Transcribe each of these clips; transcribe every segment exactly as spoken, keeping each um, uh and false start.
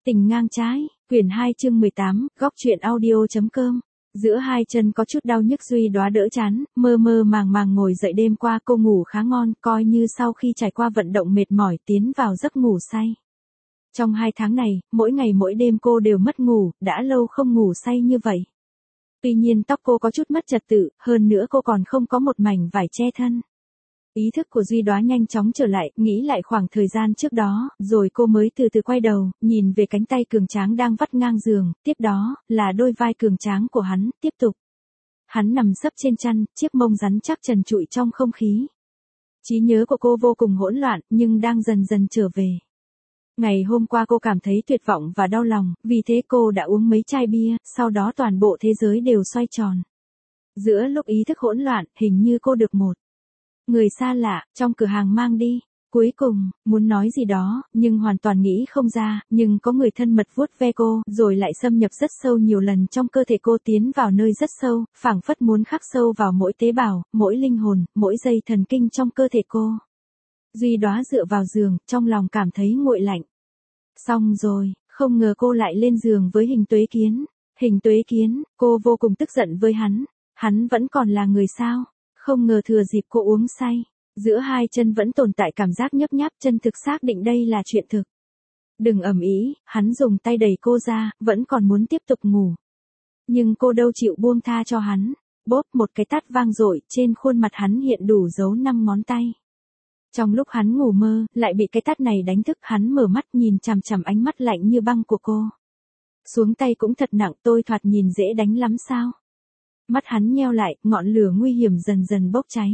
Tình ngang trái, quyển hai chương mười tám, góc truyện audio.com. Giữa hai chân có chút đau nhức Duy Đóa đỡ chán, mơ mơ màng màng ngồi dậy. Đêm qua cô ngủ khá ngon, coi như sau khi trải qua vận động mệt mỏi tiến vào giấc ngủ say. Trong hai tháng này, mỗi ngày mỗi đêm cô đều mất ngủ, đã lâu không ngủ say như vậy. Tuy nhiên tóc cô có chút mất trật tự, hơn nữa cô còn không có một mảnh vải che thân. Ý thức của Duy Đóa nhanh chóng trở lại, nghĩ lại khoảng thời gian trước đó, rồi cô mới từ từ quay đầu, nhìn về cánh tay cường tráng đang vắt ngang giường, tiếp đó, là đôi vai cường tráng của hắn, tiếp tục. Hắn nằm sấp trên chăn, chiếc mông rắn chắc trần trụi trong không khí. Trí nhớ của cô vô cùng hỗn loạn, nhưng đang dần dần trở về. Ngày hôm qua cô cảm thấy tuyệt vọng và đau lòng, vì thế cô đã uống mấy chai bia, sau đó toàn bộ thế giới đều xoay tròn. Giữa lúc ý thức hỗn loạn, hình như cô được một người xa lạ, trong cửa hàng mang đi. Cuối cùng, muốn nói gì đó, nhưng hoàn toàn nghĩ không ra, nhưng có người thân mật vuốt ve cô, rồi lại xâm nhập rất sâu nhiều lần trong cơ thể cô, tiến vào nơi rất sâu, phảng phất muốn khắc sâu vào mỗi tế bào, mỗi linh hồn, mỗi dây thần kinh trong cơ thể cô. Duy Đóa dựa vào giường, trong lòng cảm thấy nguội lạnh. Xong rồi, không ngờ cô lại lên giường với Hình Tuế Kiến. Hình Tuế Kiến, cô vô cùng tức giận với hắn. Hắn vẫn còn là người sao? Không ngờ thừa dịp cô uống say, giữa hai chân vẫn tồn tại cảm giác nhấp nháp, chân thực xác định đây là chuyện thực. Đừng ầm ĩ, hắn dùng tay đẩy cô ra, vẫn còn muốn tiếp tục ngủ. Nhưng cô đâu chịu buông tha cho hắn. Bốp, một cái tát vang dội, trên khuôn mặt hắn hiện đủ dấu năm ngón tay. Trong lúc hắn ngủ mơ, lại bị cái tát này đánh thức, hắn mở mắt nhìn chằm chằm ánh mắt lạnh như băng của cô. Xuống tay cũng thật nặng, tôi thoạt nhìn dễ đánh lắm sao? Mắt hắn nheo lại, ngọn lửa nguy hiểm dần dần bốc cháy.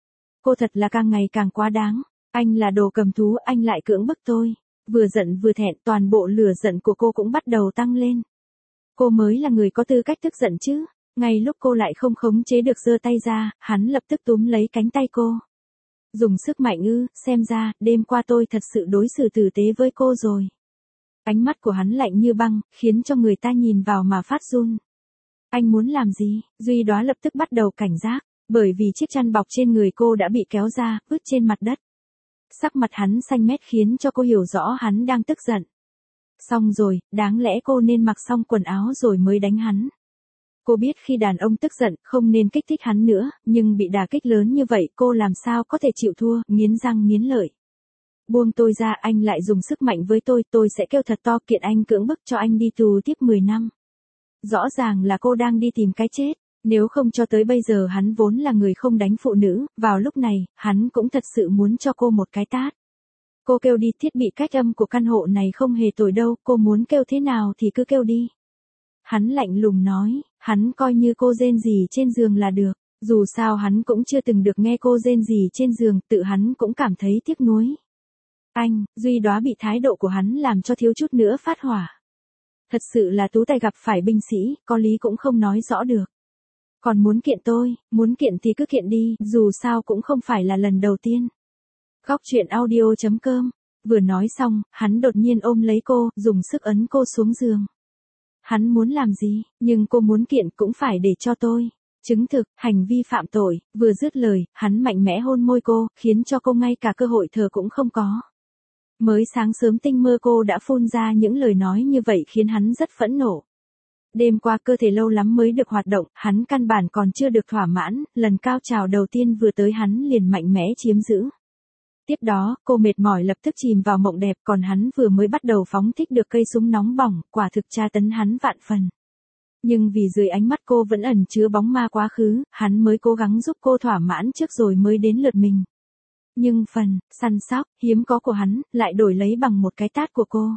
Cô thật là càng ngày càng quá đáng. Anh là đồ cầm thú, anh lại cưỡng bức tôi. Vừa giận vừa thẹn, toàn bộ lửa giận của cô cũng bắt đầu tăng lên. Cô mới là người có tư cách tức giận chứ. Ngay lúc cô lại không khống chế được giơ tay ra, hắn lập tức túm lấy cánh tay cô. Dùng sức mạnh ư, xem ra, đêm qua tôi thật sự đối xử tử tế với cô rồi. Ánh mắt của hắn lạnh như băng, khiến cho người ta nhìn vào mà phát run. Anh muốn làm gì? Duy Đóa lập tức bắt đầu cảnh giác, bởi vì chiếc chăn bọc trên người cô đã bị kéo ra, ướt trên mặt đất. Sắc mặt hắn xanh mét khiến cho cô hiểu rõ hắn đang tức giận. Xong rồi, đáng lẽ cô nên mặc xong quần áo rồi mới đánh hắn. Cô biết khi đàn ông tức giận, không nên kích thích hắn nữa, nhưng bị đả kích lớn như vậy cô làm sao có thể chịu thua, nghiến răng nghiến lợi. Buông tôi ra, anh lại dùng sức mạnh với tôi, tôi sẽ kêu thật to, kiện anh cưỡng bức cho anh đi tù tiếp mười năm. Rõ ràng là cô đang đi tìm cái chết, nếu không cho tới bây giờ hắn vốn là người không đánh phụ nữ, vào lúc này, hắn cũng thật sự muốn cho cô một cái tát. Cô kêu đi, thiết bị cách âm của căn hộ này không hề tồi đâu, cô muốn kêu thế nào thì cứ kêu đi. Hắn lạnh lùng nói, hắn coi như cô rên rỉ trên giường là được, dù sao hắn cũng chưa từng được nghe cô rên rỉ trên giường, tự hắn cũng cảm thấy tiếc nuối. Anh, Duy Đóa bị thái độ của hắn làm cho thiếu chút nữa phát hỏa. Thật sự là tú tài gặp phải binh sĩ, có lý cũng không nói rõ được. Còn muốn kiện tôi, muốn kiện thì cứ kiện đi, dù sao cũng không phải là lần đầu tiên. Góc truyện audio.com. Vừa nói xong, hắn đột nhiên ôm lấy cô, dùng sức ấn cô xuống giường. Hắn muốn làm gì, nhưng cô muốn kiện cũng phải để cho tôi chứng thực hành vi phạm tội. Vừa dứt lời, hắn mạnh mẽ hôn môi cô, khiến cho cô ngay cả cơ hội thở cũng không có. Mới sáng sớm tinh mơ cô đã phun ra những lời nói như vậy khiến hắn rất phẫn nộ. Đêm qua cơ thể lâu lắm mới được hoạt động, hắn căn bản còn chưa được thỏa mãn, lần cao trào đầu tiên vừa tới hắn liền mạnh mẽ chiếm giữ. Tiếp đó, cô mệt mỏi lập tức chìm vào mộng đẹp, còn hắn vừa mới bắt đầu phóng thích được cây súng nóng bỏng, quả thực tra tấn hắn vạn phần. Nhưng vì dưới ánh mắt cô vẫn ẩn chứa bóng ma quá khứ, hắn mới cố gắng giúp cô thỏa mãn trước rồi mới đến lượt mình. Nhưng phần săn sóc hiếm có của hắn lại đổi lấy bằng một cái tát của cô.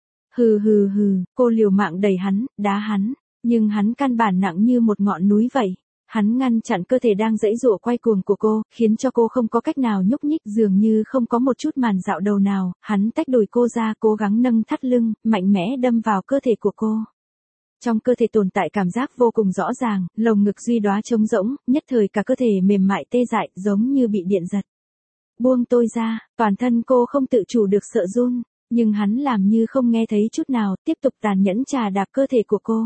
Hừ hừ hừ, cô liều mạng đẩy hắn, đá hắn, nhưng hắn căn bản nặng như một ngọn núi vậy. Hắn ngăn chặn cơ thể đang giãy giụa quay cuồng của cô, khiến cho cô không có cách nào nhúc nhích, dường như không có một chút màn dạo đầu nào. Hắn tách đùi cô ra, cố gắng nâng thắt lưng, mạnh mẽ đâm vào cơ thể của cô. Trong cơ thể tồn tại cảm giác vô cùng rõ ràng, lồng ngực Duy Đóa trống rỗng, nhất thời cả cơ thể mềm mại tê dại, giống như bị điện giật. Buông tôi ra, toàn thân cô không tự chủ được sợ run, nhưng hắn làm như không nghe thấy chút nào, tiếp tục tàn nhẫn chà đạp cơ thể của cô.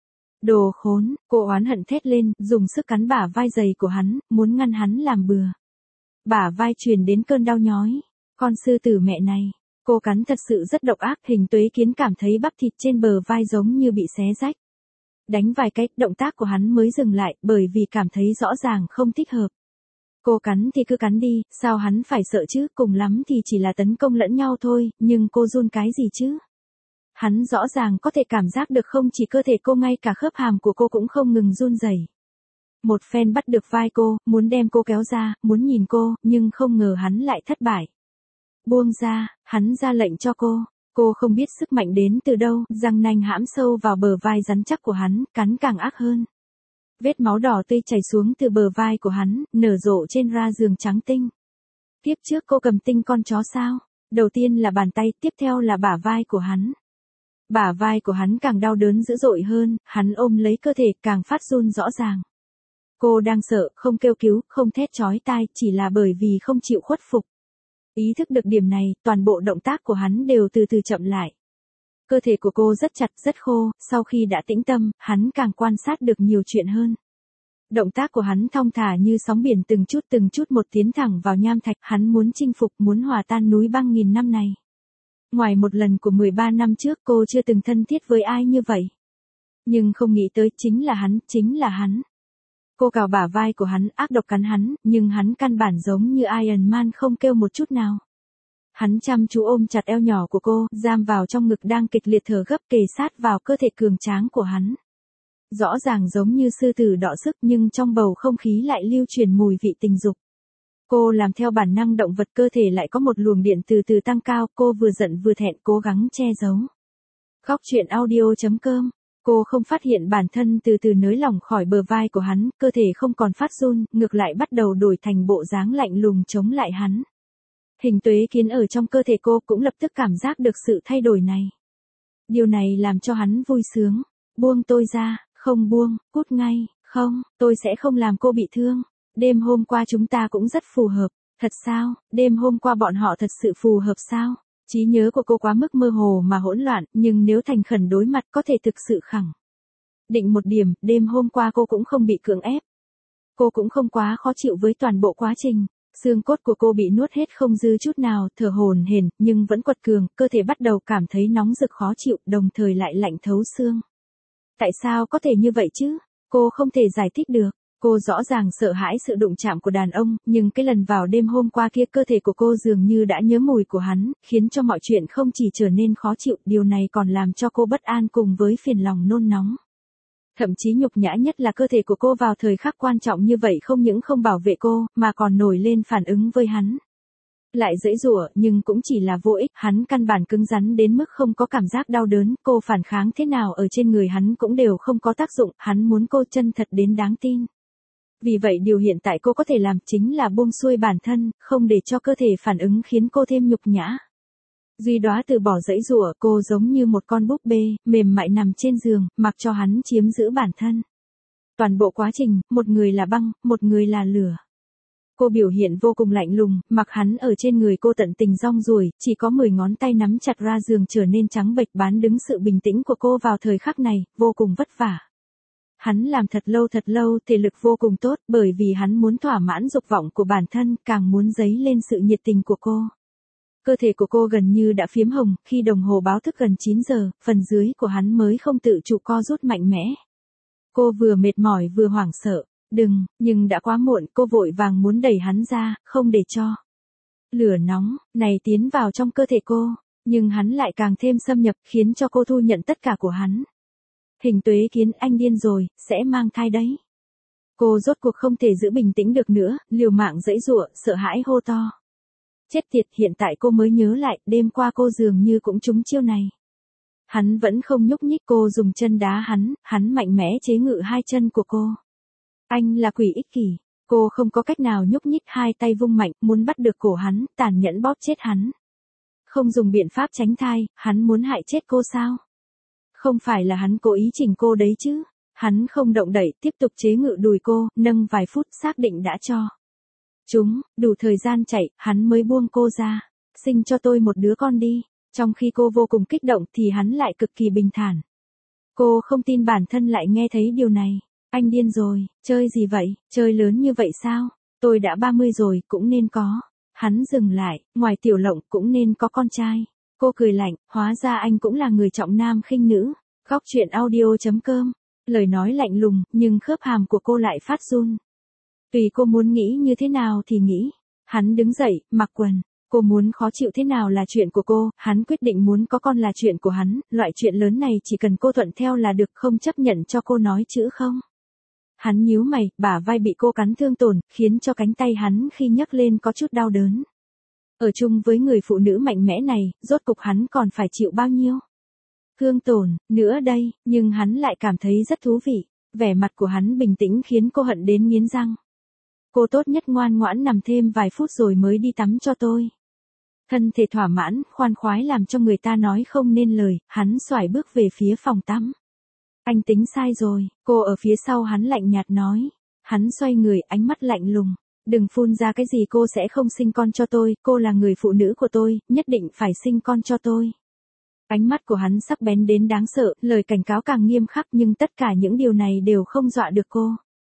Đồ khốn, cô oán hận thét lên, dùng sức cắn bả vai dày của hắn, muốn ngăn hắn làm bừa. Bả vai truyền đến cơn đau nhói, con sư tử mẹ này, Cô cắn thật sự rất độc ác, Hình Tuế Kiến cảm thấy bắp thịt trên bờ vai giống như bị xé rách. Đánh vài cái, động tác của hắn mới dừng lại, bởi vì cảm thấy rõ ràng không thích hợp. Cô cắn thì cứ cắn đi, sao hắn phải sợ chứ, cùng lắm thì chỉ là tấn công lẫn nhau thôi, nhưng cô run cái gì chứ? Hắn rõ ràng có thể cảm giác được không chỉ cơ thể cô, ngay cả khớp hàm của cô cũng không ngừng run rẩy. Một phen bắt được vai cô, muốn đem cô kéo ra, muốn nhìn cô, nhưng không ngờ hắn lại thất bại. Buông ra, hắn ra lệnh cho cô. Cô không biết sức mạnh đến từ đâu, răng nanh hãm sâu vào bờ vai rắn chắc của hắn, cắn càng ác hơn. Vết máu đỏ tươi chảy xuống từ bờ vai của hắn, nở rộ trên ra giường trắng tinh. Tiếp trước cô cầm tinh con chó sao? Đầu tiên là bàn tay, tiếp theo là bả vai của hắn. Bả vai của hắn càng đau đớn dữ dội hơn, hắn ôm lấy cơ thể càng phát run rõ ràng. Cô đang sợ, không kêu cứu, không thét chói tai, chỉ là bởi vì không chịu khuất phục. Ý thức được điểm này, toàn bộ động tác của hắn đều từ từ chậm lại. Cơ thể của cô rất chặt, rất khô, sau khi đã tĩnh tâm, hắn càng quan sát được nhiều chuyện hơn. Động tác của hắn thong thả như sóng biển, từng chút từng chút một tiến thẳng vào nham thạch, hắn muốn chinh phục, muốn hòa tan núi băng nghìn năm này. Ngoài một lần của mười ba năm trước, cô chưa từng thân thiết với ai như vậy. Nhưng không nghĩ tới, chính là hắn, chính là hắn. Cô cào bả vai của hắn, ác độc cắn hắn, nhưng hắn căn bản giống như Iron Man, không kêu một chút nào. Hắn chăm chú ôm chặt eo nhỏ của cô, giam vào trong ngực đang kịch liệt thở gấp, kề sát vào cơ thể cường tráng của hắn. Rõ ràng giống như sư tử đọ sức, nhưng trong bầu không khí lại lưu truyền mùi vị tình dục. Cô làm theo bản năng động vật, cơ thể lại có một luồng điện từ từ tăng cao, cô vừa giận vừa thẹn, cố gắng che giấu. Góc truyện audio chấm com. Cô không phát hiện bản thân từ từ nới lỏng khỏi bờ vai của hắn, cơ thể không còn phát run, ngược lại bắt đầu đổi thành bộ dáng lạnh lùng chống lại hắn. Hình Tuế Kiến ở trong cơ thể cô cũng lập tức cảm giác được sự thay đổi này. Điều này làm cho hắn vui sướng. Buông tôi ra, không buông, cút ngay, không, tôi sẽ không làm cô bị thương. Đêm hôm qua chúng ta cũng rất phù hợp. Thật sao, đêm hôm qua bọn họ thật sự phù hợp sao? Trí nhớ của cô quá mức mơ hồ mà hỗn loạn, nhưng nếu thành khẩn đối mặt có thể thực sự khẳng định một điểm, đêm hôm qua cô cũng không bị cưỡng ép. Cô cũng không quá khó chịu với toàn bộ quá trình. Xương cốt của cô bị nuốt hết không dư chút nào, thở hổn hển, nhưng vẫn quật cường, cơ thể bắt đầu cảm thấy nóng rực khó chịu, đồng thời lại lạnh thấu xương. Tại sao có thể như vậy chứ? Cô không thể giải thích được. Cô rõ ràng sợ hãi sự đụng chạm của đàn ông, nhưng cái lần vào đêm hôm qua kia, cơ thể của cô dường như đã nhớ mùi của hắn, khiến cho mọi chuyện không chỉ trở nên khó chịu, điều này còn làm cho cô bất an cùng với phiền lòng nôn nóng. Thậm chí nhục nhã nhất là cơ thể của cô vào thời khắc quan trọng như vậy không những không bảo vệ cô, mà còn nổi lên phản ứng với hắn. Lại giãy giụa, nhưng cũng chỉ là vô ích, hắn căn bản cứng rắn đến mức không có cảm giác đau đớn, cô phản kháng thế nào ở trên người hắn cũng đều không có tác dụng, hắn muốn cô chân thật đến đáng tin. Vì vậy điều hiện tại cô có thể làm chính là buông xuôi bản thân, không để cho cơ thể phản ứng khiến cô thêm nhục nhã. Duy Đóa từ bỏ giãy giụa, cô giống như một con búp bê, mềm mại nằm trên giường, mặc cho hắn chiếm giữ bản thân. Toàn bộ quá trình, một người là băng, một người là lửa. Cô biểu hiện vô cùng lạnh lùng, mặc hắn ở trên người cô tận tình rong ruổi, chỉ có mười ngón tay nắm chặt ra giường trở nên trắng bệch, bán đứng sự bình tĩnh của cô vào thời khắc này, vô cùng vất vả. Hắn làm thật lâu thật lâu, thể lực vô cùng tốt, bởi vì hắn muốn thỏa mãn dục vọng của bản thân, càng muốn dấy lên sự nhiệt tình của cô. Cơ thể của cô gần như đã phiếm hồng, khi đồng hồ báo thức gần chín giờ, phần dưới của hắn mới không tự chủ co rút mạnh mẽ. Cô vừa mệt mỏi vừa hoảng sợ. Đừng, nhưng đã quá muộn, cô vội vàng muốn đẩy hắn ra, không để cho lửa nóng này tiến vào trong cơ thể cô, nhưng hắn lại càng thêm xâm nhập, khiến cho cô thu nhận tất cả của hắn. Hình Tuế Kiến, anh điên rồi, sẽ mang thai đấy. Cô rốt cuộc không thể giữ bình tĩnh được nữa, liều mạng giãy giụa, sợ hãi hô to. Chết tiệt, hiện tại cô mới nhớ lại, đêm qua cô dường như cũng trúng chiêu này. Hắn vẫn không nhúc nhích, cô dùng chân đá hắn, hắn mạnh mẽ chế ngự hai chân của cô. Anh là quỷ ích kỷ. Cô không có cách nào nhúc nhích, hai tay vung mạnh, muốn bắt được cổ hắn, tàn nhẫn bóp chết hắn. Không dùng biện pháp tránh thai, hắn muốn hại chết cô sao? Không phải là hắn cố ý chỉnh cô đấy chứ? Hắn không động đậy, tiếp tục chế ngự đùi cô, nâng vài phút, xác định đã cho chúng đủ thời gian chạy, hắn mới buông cô ra. Sinh cho tôi một đứa con đi. Trong khi cô vô cùng kích động thì hắn lại cực kỳ bình thản. Cô không tin bản thân lại nghe thấy điều này. Anh điên rồi, chơi gì vậy, chơi lớn như vậy sao? Tôi đã ba mươi rồi, cũng nên có. Hắn dừng lại, ngoài Tiểu Lộng cũng nên có con trai. Cô cười lạnh, hóa ra anh cũng là người trọng nam khinh nữ. Góc truyện audio.com. Lời nói lạnh lùng, nhưng khớp hàm của cô lại phát run. Tùy cô muốn nghĩ như thế nào thì nghĩ. Hắn đứng dậy, mặc quần. Cô muốn khó chịu thế nào là chuyện của cô, hắn quyết định muốn có con là chuyện của hắn, loại chuyện lớn này chỉ cần cô thuận theo là được, không chấp nhận cho cô nói chữ không. Hắn nhíu mày, bả vai bị cô cắn thương tổn, khiến cho cánh tay hắn khi nhấc lên có chút đau đớn. Ở chung với người phụ nữ mạnh mẽ này, rốt cục hắn còn phải chịu bao nhiêu thương tổn nữa đây, nhưng hắn lại cảm thấy rất thú vị. Vẻ mặt của hắn bình tĩnh khiến cô hận đến nghiến răng. Cô tốt nhất ngoan ngoãn nằm thêm vài phút rồi mới đi tắm cho tôi. Thân thể thỏa mãn, khoan khoái làm cho người ta nói không nên lời, hắn xoải bước về phía phòng tắm. Anh tính sai rồi, cô ở phía sau hắn lạnh nhạt nói. Hắn xoay người, ánh mắt lạnh lùng. Đừng phun ra cái gì cô sẽ không sinh con cho tôi, cô là người phụ nữ của tôi, nhất định phải sinh con cho tôi. Ánh mắt của hắn sắc bén đến đáng sợ, lời cảnh cáo càng nghiêm khắc, nhưng tất cả những điều này đều không dọa được cô.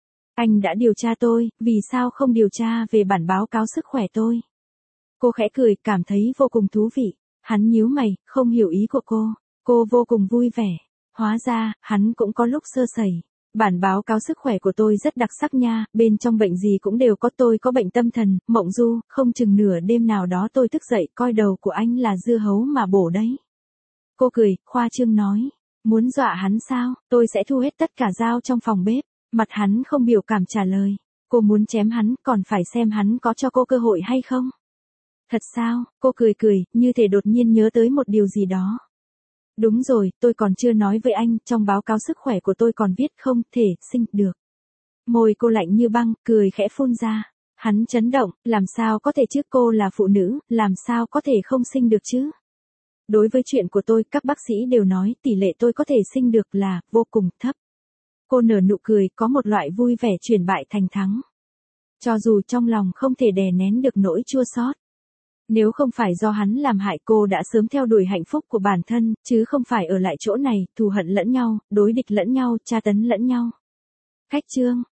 Anh đã điều tra tôi, vì sao không điều tra về bản báo cáo sức khỏe tôi? Cô khẽ cười, cảm thấy vô cùng thú vị. Hắn nhíu mày, không hiểu ý của cô. Cô vô cùng vui vẻ. Hóa ra, hắn cũng có lúc sơ sẩy. Bản báo cáo sức khỏe của tôi rất đặc sắc nha, bên trong bệnh gì cũng đều có, tôi có bệnh tâm thần, mộng du, không chừng nửa đêm nào đó tôi thức dậy coi đầu của anh là dưa hấu mà bổ đấy. Cô cười, khoa trương nói. Muốn dọa hắn sao, tôi sẽ thu hết tất cả dao trong phòng bếp. Mặt hắn không biểu cảm trả lời. Cô muốn chém hắn, còn phải xem hắn có cho cô cơ hội hay không. Thật sao, cô cười cười, như thể đột nhiên nhớ tới một điều gì đó. Đúng rồi, tôi còn chưa nói với anh, trong báo cáo sức khỏe của tôi còn viết không thể sinh được. Môi cô lạnh như băng, cười khẽ phun ra. Hắn chấn động, làm sao có thể chứ, cô là phụ nữ, làm sao có thể không sinh được chứ? Đối với chuyện của tôi, các bác sĩ đều nói tỷ lệ tôi có thể sinh được là vô cùng thấp. Cô nở nụ cười, có một loại vui vẻ chuyển bại thành thắng. Cho dù trong lòng không thể đè nén được nỗi chua xót. Nếu không phải do hắn làm hại, cô đã sớm theo đuổi hạnh phúc của bản thân, chứ không phải ở lại chỗ này, thù hận lẫn nhau, đối địch lẫn nhau, tra tấn lẫn nhau. Khách chương